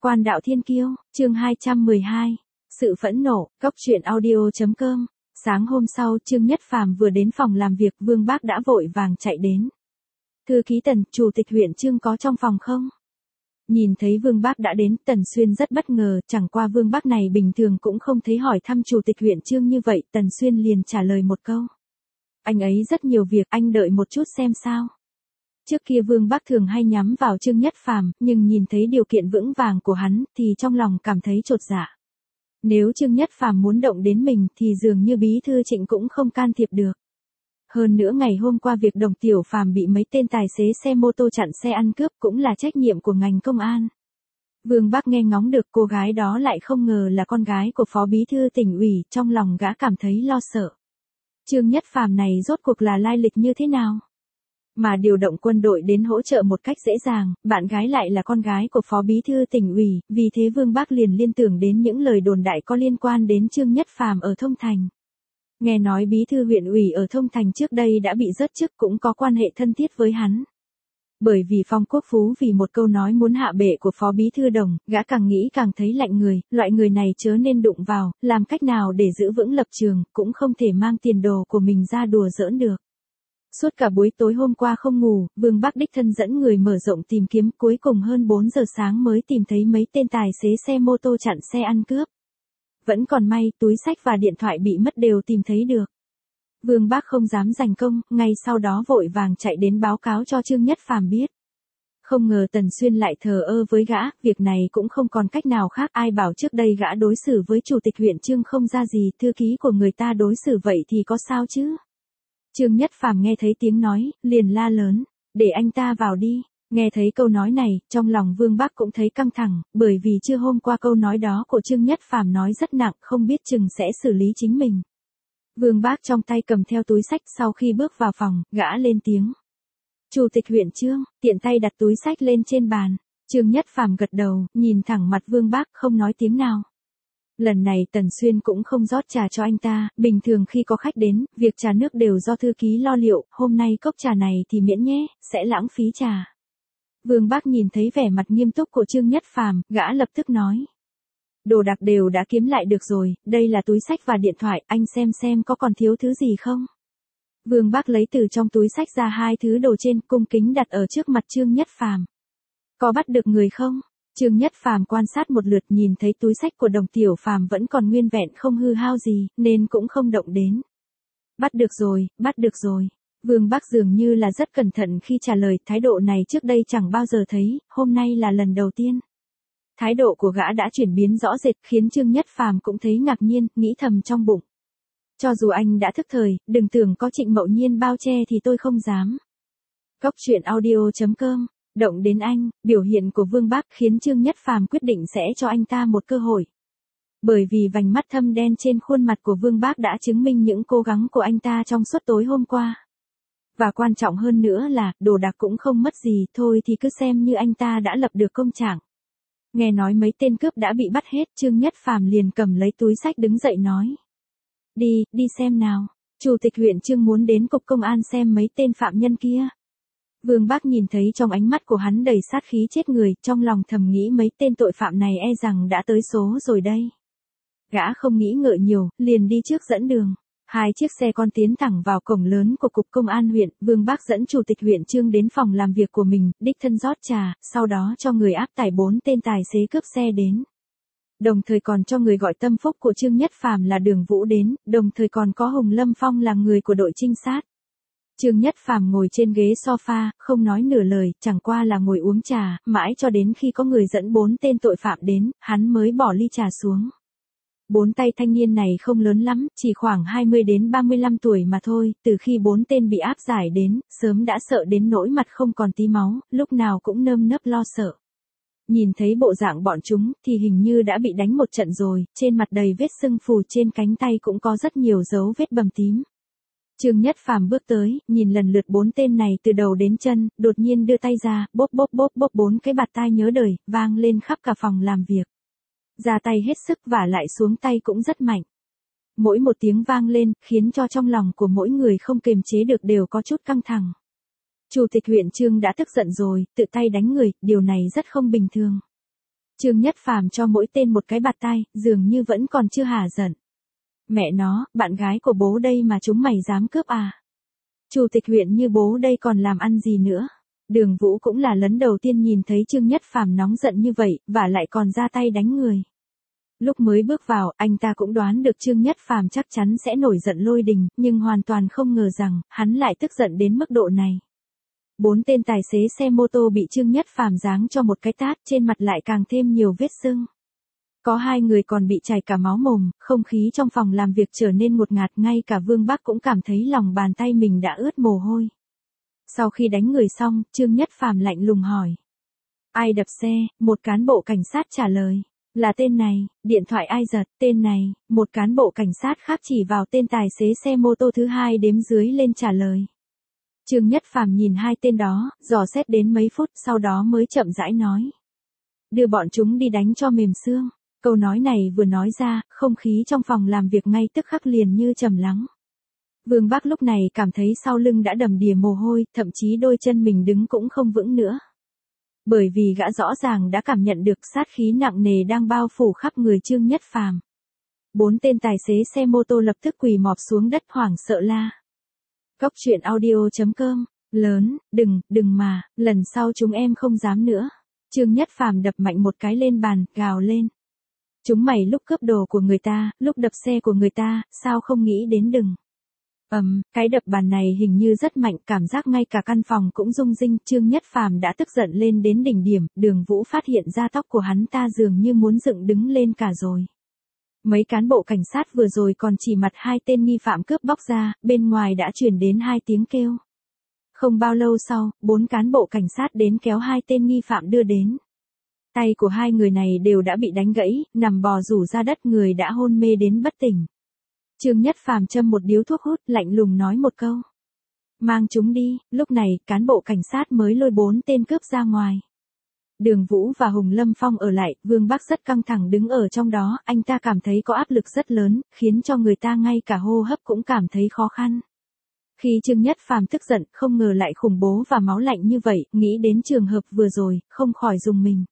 Quan đạo thiên kiêu, chương 212. Sự phẫn nộ, cốc truyện audio.com. Sáng hôm sau, Trương Nhất Phàm vừa đến phòng làm việc, Vương Bác đã vội vàng chạy đến. Thư ký Tần, chủ tịch huyện Trương có trong phòng không? Nhìn thấy Vương Bác đã đến, Tần Xuyên rất bất ngờ, chẳng qua Vương Bác này bình thường cũng không thấy hỏi thăm chủ tịch huyện Trương như vậy, Tần Xuyên liền trả lời một câu. Anh ấy rất nhiều việc, anh đợi một chút xem sao. Trước kia Vương Bác thường hay nhắm vào Trương Nhất Phàm, nhưng nhìn thấy điều kiện vững vàng của hắn, thì trong lòng cảm thấy chột dạ. Nếu Trương Nhất Phàm muốn động đến mình, thì dường như bí thư Trịnh cũng không can thiệp được. Hơn nữa ngày hôm qua việc Đồng Tiểu Phàm bị mấy tên tài xế xe mô tô chặn xe ăn cướp cũng là trách nhiệm của ngành công an. Vương Bác nghe ngóng được cô gái đó lại không ngờ là con gái của phó bí thư tỉnh ủy, trong lòng gã cảm thấy lo sợ. Trương Nhất Phàm này rốt cuộc là lai lịch như thế nào? Mà điều động quân đội đến hỗ trợ một cách dễ dàng, bạn gái lại là con gái của phó bí thư tỉnh ủy, vì thế Vương Bác liền liên tưởng đến những lời đồn đại có liên quan đến Trương Nhất Phàm ở Thông Thành. Nghe nói bí thư huyện ủy ở Thông Thành trước đây đã bị rớt chức, cũng có quan hệ thân thiết với hắn. Bởi vì Phong Quốc Phú vì một câu nói muốn hạ bệ của phó bí thư Đồng, gã càng nghĩ càng thấy lạnh người, loại người này chớ nên đụng vào, làm cách nào để giữ vững lập trường, cũng không thể mang tiền đồ của mình ra đùa giỡn được. Suốt cả buổi tối hôm qua không ngủ, Vương Bác đích thân dẫn người mở rộng tìm kiếm, cuối cùng hơn 4 giờ sáng mới tìm thấy mấy tên tài xế xe mô tô chặn xe ăn cướp. Vẫn còn may, túi xách và điện thoại bị mất đều tìm thấy được. Vương Bác không dám giành công, ngay sau đó vội vàng chạy đến báo cáo cho Trương Nhất Phàm biết. Không ngờ Tần Xuyên lại thờ ơ với gã, việc này cũng không còn cách nào khác, ai bảo trước đây gã đối xử với chủ tịch huyện Trương không ra gì, thư ký của người ta đối xử vậy thì có sao chứ? Trương Nhất Phàm nghe thấy tiếng nói, liền la lớn, để anh ta vào đi. Nghe thấy câu nói này, trong lòng Vương Bác cũng thấy căng thẳng, bởi vì trưa hôm qua câu nói đó của Trương Nhất Phàm nói rất nặng, không biết chừng sẽ xử lý chính mình. Vương Bác trong tay cầm theo túi xách, sau khi bước vào phòng, gã lên tiếng. Chủ tịch huyện Trương, tiện tay đặt túi xách lên trên bàn. Trương Nhất Phàm gật đầu, nhìn thẳng mặt Vương Bác, không nói tiếng nào. Lần này Tần Xuyên cũng không rót trà cho anh ta, bình thường khi có khách đến, việc trà nước đều do thư ký lo liệu, hôm nay cốc trà này thì miễn nhé, sẽ lãng phí trà. Vương Bác nhìn thấy vẻ mặt nghiêm túc của Trương Nhất Phàm, gã lập tức nói. Đồ đạc đều đã kiếm lại được rồi, đây là túi xách và điện thoại, anh xem có còn thiếu thứ gì không? Vương Bác lấy từ trong túi xách ra hai thứ đồ trên, cung kính đặt ở trước mặt Trương Nhất Phàm. Có bắt được người không? Trương Nhất Phàm quan sát một lượt, nhìn thấy túi xách của Đồng Tiểu Phàm vẫn còn nguyên vẹn không hư hao gì, nên cũng không động đến. Bắt được rồi. Vương Bác dường như là rất cẩn thận khi trả lời, thái độ này trước đây chẳng bao giờ thấy, hôm nay là lần đầu tiên. Thái độ của gã đã chuyển biến rõ rệt, khiến Trương Nhất Phàm cũng thấy ngạc nhiên, nghĩ thầm trong bụng. Cho dù anh đã thức thời, đừng tưởng có Trịnh Mậu Nhiên bao che thì tôi không dám. Cốc truyện audio.com. Động đến anh, biểu hiện của Vương Bác khiến Trương Nhất Phàm quyết định sẽ cho anh ta một cơ hội. Bởi vì vành mắt thâm đen trên khuôn mặt của Vương Bác đã chứng minh những cố gắng của anh ta trong suốt tối hôm qua. Và quan trọng hơn nữa là, đồ đạc cũng không mất gì, thôi thì cứ xem như anh ta đã lập được công trạng. Nghe nói mấy tên cướp đã bị bắt hết, Trương Nhất Phàm liền cầm lấy túi xách đứng dậy nói. Đi xem nào, chủ tịch huyện Trương muốn đến cục công an xem mấy tên phạm nhân kia. Vương Bác nhìn thấy trong ánh mắt của hắn đầy sát khí chết người, trong lòng thầm nghĩ mấy tên tội phạm này e rằng đã tới số rồi đây. Gã không nghĩ ngợi nhiều, liền đi trước dẫn đường. Hai chiếc xe con tiến thẳng vào cổng lớn của cục công an huyện, Vương Bác dẫn chủ tịch huyện Trương đến phòng làm việc của mình, đích thân rót trà, sau đó cho người áp tải 4 tên tài xế cướp xe đến. Đồng thời còn cho người gọi tâm phúc của Trương Nhất Phàm là Đường Vũ đến, đồng thời còn có Hùng Lâm Phong là người của đội trinh sát. Trương Nhất Phàm ngồi trên ghế sofa, không nói nửa lời, chẳng qua là ngồi uống trà, mãi cho đến khi có người dẫn 4 tên tội phạm đến, hắn mới bỏ ly trà xuống. 4 tay thanh niên này không lớn lắm, chỉ khoảng 20 đến 35 tuổi mà thôi, từ khi 4 tên bị áp giải đến, sớm đã sợ đến nỗi mặt không còn tí máu, lúc nào cũng nơm nớp lo sợ. Nhìn thấy bộ dạng bọn chúng, thì hình như đã bị đánh một trận rồi, trên mặt đầy vết sưng phù, trên cánh tay cũng có rất nhiều dấu vết bầm tím. Trương Nhất Phàm bước tới, nhìn lần lượt 4 tên này từ đầu đến chân, đột nhiên đưa tay ra, bóp 4 cái bạt tai nhớ đời, vang lên khắp cả phòng làm việc. Ra tay hết sức và lại xuống tay cũng rất mạnh. Mỗi một tiếng vang lên, khiến cho trong lòng của mỗi người không kềm chế được đều có chút căng thẳng. Chủ tịch huyện Trương đã tức giận rồi, tự tay đánh người, điều này rất không bình thường. Trương Nhất Phàm cho mỗi tên một cái bạt tay, dường như vẫn còn chưa hả giận. Mẹ nó, bạn gái của bố đây mà chúng mày dám cướp à? Chủ tịch huyện như bố đây còn làm ăn gì nữa? Đường Vũ cũng là lần đầu tiên nhìn thấy Trương Nhất Phàm nóng giận như vậy, và lại còn ra tay đánh người. Lúc mới bước vào, anh ta cũng đoán được Trương Nhất Phàm chắc chắn sẽ nổi giận lôi đình, nhưng hoàn toàn không ngờ rằng, hắn lại tức giận đến mức độ này. 4 tên tài xế xe mô tô bị Trương Nhất Phàm giáng cho một cái tát, trên mặt lại càng thêm nhiều vết sưng. Có 2 người còn bị chảy cả máu mồm, không khí trong phòng làm việc trở nên ngột ngạt, ngay cả Vương Bắc cũng cảm thấy lòng bàn tay mình đã ướt mồ hôi. Sau khi đánh người xong, Trương Nhất Phàm lạnh lùng hỏi. Ai đập xe? Một cán bộ cảnh sát trả lời. Là tên này. Điện thoại ai giật? Tên này. Một cán bộ cảnh sát khác chỉ vào tên tài xế xe mô tô thứ 2 đếm dưới lên trả lời. Trương Nhất Phàm nhìn 2 tên đó, dò xét đến mấy phút, sau đó mới chậm rãi nói. Đưa bọn chúng đi đánh cho mềm xương. Câu nói này vừa nói ra, không khí trong phòng làm việc ngay tức khắc liền như trầm lắng. Vương Bắc lúc này cảm thấy sau lưng đã đầm đìa mồ hôi, thậm chí đôi chân mình đứng cũng không vững nữa. Bởi vì gã rõ ràng đã cảm nhận được sát khí nặng nề đang bao phủ khắp người Trương Nhất Phàm. 4 tên tài xế xe mô tô lập tức quỳ mọp xuống đất hoảng sợ la. Cóc truyện audio.com. Lớn, đừng mà, lần sau chúng em không dám nữa. Trương Nhất Phàm đập mạnh một cái lên bàn, gào lên. Chúng mày lúc cướp đồ của người ta, lúc đập xe của người ta, sao không nghĩ đến đừng. Cái đập bàn này hình như rất mạnh, cảm giác ngay cả căn phòng cũng rung rinh. Trương Nhất Phàm đã tức giận lên đến đỉnh điểm, Đường Vũ phát hiện ra tóc của hắn ta dường như muốn dựng đứng lên cả rồi. Mấy cán bộ cảnh sát vừa rồi còn chỉ mặt 2 tên nghi phạm cướp bóc ra, bên ngoài đã truyền đến 2 tiếng kêu. Không bao lâu sau, 4 cán bộ cảnh sát đến kéo 2 tên nghi phạm đưa đến. Tay của 2 người này đều đã bị đánh gãy, nằm bò rủ ra đất, người đã hôn mê đến bất tỉnh. Trương Nhất Phàm châm một điếu thuốc hút, lạnh lùng nói một câu. Mang chúng đi. Lúc này, cán bộ cảnh sát mới lôi 4 tên cướp ra ngoài. Đường Vũ và Hùng Lâm Phong ở lại, Vương Bắc rất căng thẳng đứng ở trong đó, anh ta cảm thấy có áp lực rất lớn, khiến cho người ta ngay cả hô hấp cũng cảm thấy khó khăn. Khi Trương Nhất Phàm tức giận, không ngờ lại khủng bố và máu lạnh như vậy, nghĩ đến trường hợp vừa rồi, không khỏi rùng mình.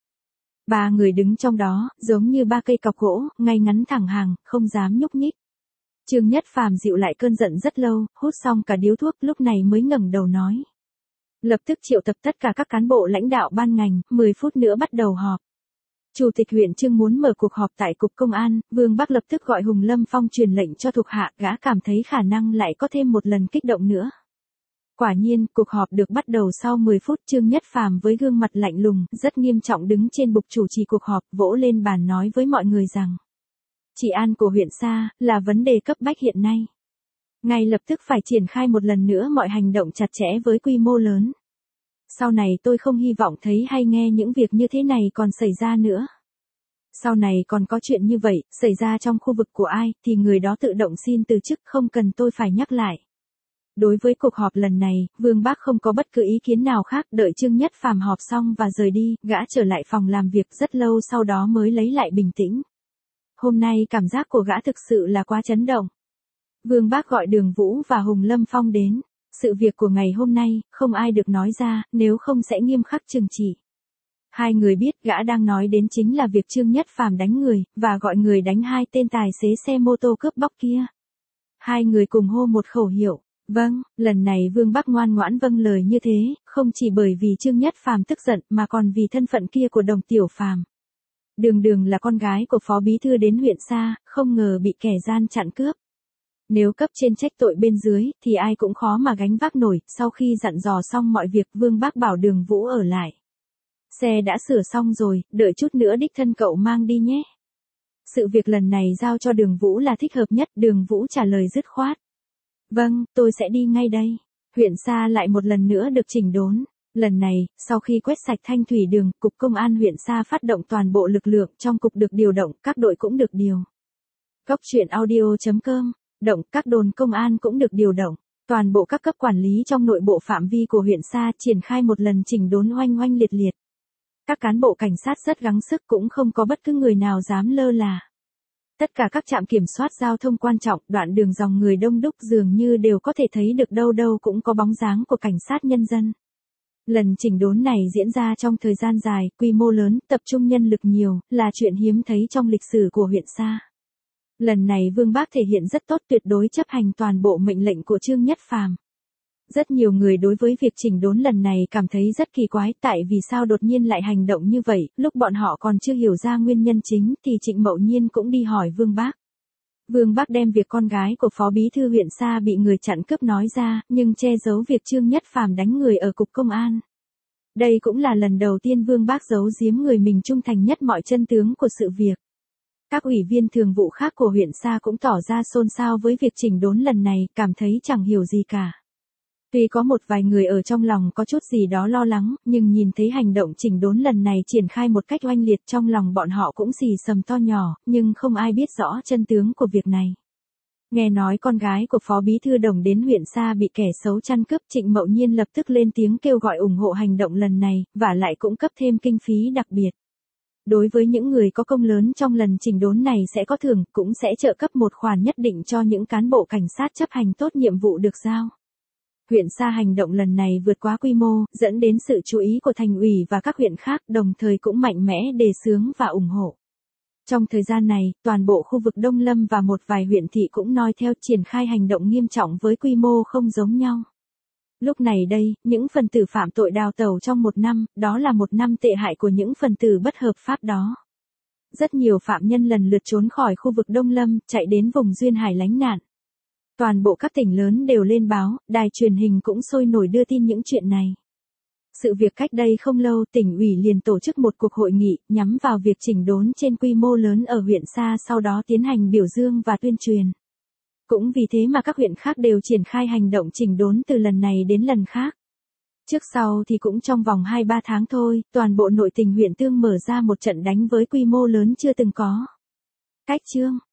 3 người đứng trong đó, giống như 3 cây cọc gỗ, ngay ngắn thẳng hàng, không dám nhúc nhích. Trương Nhất Phàm dịu lại cơn giận rất lâu, hút xong cả điếu thuốc, lúc này mới ngẩng đầu nói. Lập tức triệu tập tất cả các cán bộ lãnh đạo ban ngành, 10 phút nữa bắt đầu họp. Chủ tịch huyện Trương muốn mở cuộc họp tại cục công an, Vương Bắc lập tức gọi Hùng Lâm Phong truyền lệnh cho thuộc hạ, gã cảm thấy khả năng lại có thêm một lần kích động nữa. Quả nhiên, cuộc họp được bắt đầu sau 10 phút, Trương Nhất Phàm với gương mặt lạnh lùng, rất nghiêm trọng đứng trên bục chủ trì cuộc họp, vỗ lên bàn nói với mọi người rằng. Trị an của huyện Sa, là vấn đề cấp bách hiện nay. Ngay lập tức phải triển khai một lần nữa mọi hành động chặt chẽ với quy mô lớn. Sau này tôi không hy vọng thấy hay nghe những việc như thế này còn xảy ra nữa. Sau này còn có chuyện như vậy, xảy ra trong khu vực của ai, thì người đó tự động xin từ chức, không cần tôi phải nhắc lại. Đối với cuộc họp lần này, Vương Bắc không có bất cứ ý kiến nào khác, đợi Trương Nhất Phàm họp xong và rời đi, gã trở lại phòng làm việc rất lâu sau đó mới lấy lại bình tĩnh. Hôm nay cảm giác của gã thực sự là quá chấn động. Vương Bắc gọi Đường Vũ và Hùng Lâm Phong đến. Sự việc của ngày hôm nay, không ai được nói ra, nếu không sẽ nghiêm khắc trừng trị. 2 người biết gã đang nói đến chính là việc Trương Nhất Phàm đánh người, và gọi người đánh 2 tên tài xế xe mô tô cướp bóc kia. 2 người cùng hô một khẩu hiệu. Vâng, lần này Vương Bắc ngoan ngoãn vâng lời như thế, không chỉ bởi vì Trương Nhất Phàm tức giận mà còn vì thân phận kia của Đồng Tiểu Phàm. Đường là con gái của phó bí thư đến huyện Sa, không ngờ bị kẻ gian chặn cướp. Nếu cấp trên trách tội bên dưới, thì ai cũng khó mà gánh vác nổi. Sau khi dặn dò xong mọi việc, Vương Bắc bảo Đường Vũ ở lại. Xe đã sửa xong rồi, đợi chút nữa đích thân cậu mang đi nhé. Sự việc lần này giao cho Đường Vũ là thích hợp nhất, Đường Vũ trả lời dứt khoát. Vâng, tôi sẽ đi ngay đây. Huyện Sa lại một lần nữa được chỉnh đốn. Lần này, sau khi quét sạch thanh thủy đường, Cục Công an huyện Sa phát động toàn bộ lực lượng, trong cục được điều động, các đội cũng được điều. Cóc truyện audio.com. Các đồn công an cũng được điều động. Toàn bộ các cấp quản lý trong nội bộ phạm vi của huyện Sa triển khai một lần chỉnh đốn oanh oanh liệt liệt. Các cán bộ cảnh sát rất gắng sức, cũng không có bất cứ người nào dám lơ là. Tất cả các trạm kiểm soát giao thông quan trọng, đoạn đường dòng người đông đúc dường như đều có thể thấy được, đâu đâu cũng có bóng dáng của cảnh sát nhân dân. Lần chỉnh đốn này diễn ra trong thời gian dài, quy mô lớn, tập trung nhân lực nhiều, là chuyện hiếm thấy trong lịch sử của huyện Sa. Lần này Vương Bác thể hiện rất tốt, tuyệt đối chấp hành toàn bộ mệnh lệnh của Trương Nhất Phàm. Rất nhiều người đối với việc chỉnh đốn lần này cảm thấy rất kỳ quái, tại vì sao đột nhiên lại hành động như vậy, lúc bọn họ còn chưa hiểu ra nguyên nhân chính thì Trịnh Mậu Nhiên cũng đi hỏi Vương Bác. Vương Bác đem việc con gái của Phó Bí thư huyện Sa bị người chặn cướp nói ra, nhưng che giấu việc Trương Nhất Phàm đánh người ở cục công an. Đây cũng là lần đầu tiên Vương Bác giấu giếm người mình trung thành nhất mọi chân tướng của sự việc. Các ủy viên thường vụ khác của huyện Sa cũng tỏ ra xôn xao với việc chỉnh đốn lần này, cảm thấy chẳng hiểu gì cả. Tuy có một vài người ở trong lòng có chút gì đó lo lắng, nhưng nhìn thấy hành động chỉnh đốn lần này triển khai một cách oanh liệt, trong lòng bọn họ cũng xì xầm to nhỏ, nhưng không ai biết rõ chân tướng của việc này. Nghe nói con gái của Phó Bí thư Đồng đến huyện Sa bị kẻ xấu chăn cướp, Trịnh Mậu Nhiên lập tức lên tiếng kêu gọi ủng hộ hành động lần này, và lại cũng cấp thêm kinh phí đặc biệt. Đối với những người có công lớn trong lần chỉnh đốn này sẽ có thưởng, cũng sẽ trợ cấp một khoản nhất định cho những cán bộ cảnh sát chấp hành tốt nhiệm vụ được giao. Huyện Sa hành động lần này vượt quá quy mô, dẫn đến sự chú ý của thành ủy và các huyện khác, đồng thời cũng mạnh mẽ đề xướng và ủng hộ. Trong thời gian này, toàn bộ khu vực Đông Lâm và một vài huyện thị cũng noi theo triển khai hành động nghiêm trọng với quy mô không giống nhau. Lúc này đây, những phần tử phạm tội đào tẩu trong một năm, đó là một năm tệ hại của những phần tử bất hợp pháp đó. Rất nhiều phạm nhân lần lượt trốn khỏi khu vực Đông Lâm, chạy đến vùng duyên hải lánh nạn. Toàn bộ các tỉnh lớn đều lên báo, đài truyền hình cũng sôi nổi đưa tin những chuyện này. Sự việc cách đây không lâu, tỉnh ủy liền tổ chức một cuộc hội nghị, nhắm vào việc chỉnh đốn trên quy mô lớn ở huyện Sa, sau đó tiến hành biểu dương và tuyên truyền. Cũng vì thế mà các huyện khác đều triển khai hành động chỉnh đốn từ lần này đến lần khác. Trước sau thì cũng trong vòng 2-3 tháng thôi, toàn bộ nội tình huyện Tương mở ra một trận đánh với quy mô lớn chưa từng có. Cách chương